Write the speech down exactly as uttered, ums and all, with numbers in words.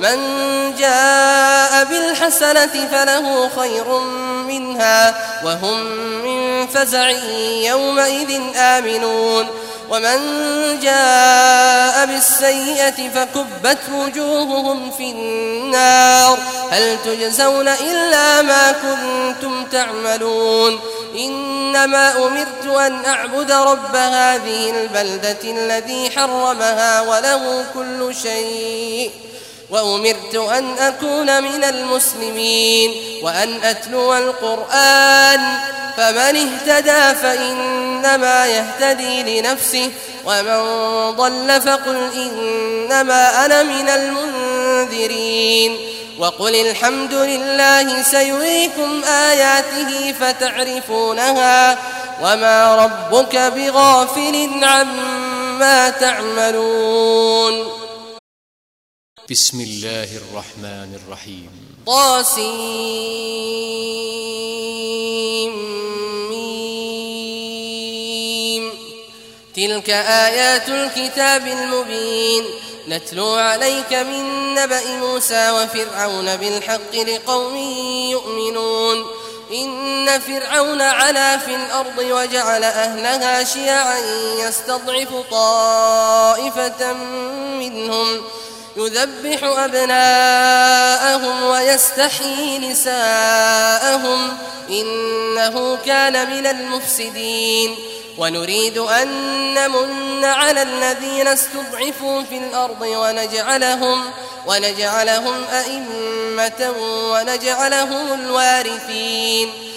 من جاء بالحسنة فله خير منها وهم من فزع يومئذ آمنون ومن جاء بالسيئة فكبت وجوههم في النار هل تجزون إلا ما كنتم تعملون إنما أمرت أن أعبد رب هذه البلدة الذي حرمها وله كل شيء وأمرت أن أكون من المسلمين وأن أتلو القرآن فمن اهتدى فإنما يهتدي لنفسه ومن ضل فقل إنما أنا من المنذرين وقل الحمد لله سيريكم آياته فتعرفونها وما ربك بغافل عما تعملون. بسم الله الرحمن الرحيم. طاسيم تلك آيات الكتاب المبين نتلو عليك من نبأ موسى وفرعون بالحق لقوم يؤمنون إن فرعون علا في الأرض وجعل أهلها شيعا يستضعف طائفة منهم يذبح أبناءهم ويستحيي نساءهم إنه كان من المفسدين ونريد أن نمن على الذين استضعفوا في الأرض ونجعلهم, ونجعلهم أئمة ونجعلهم الوارثين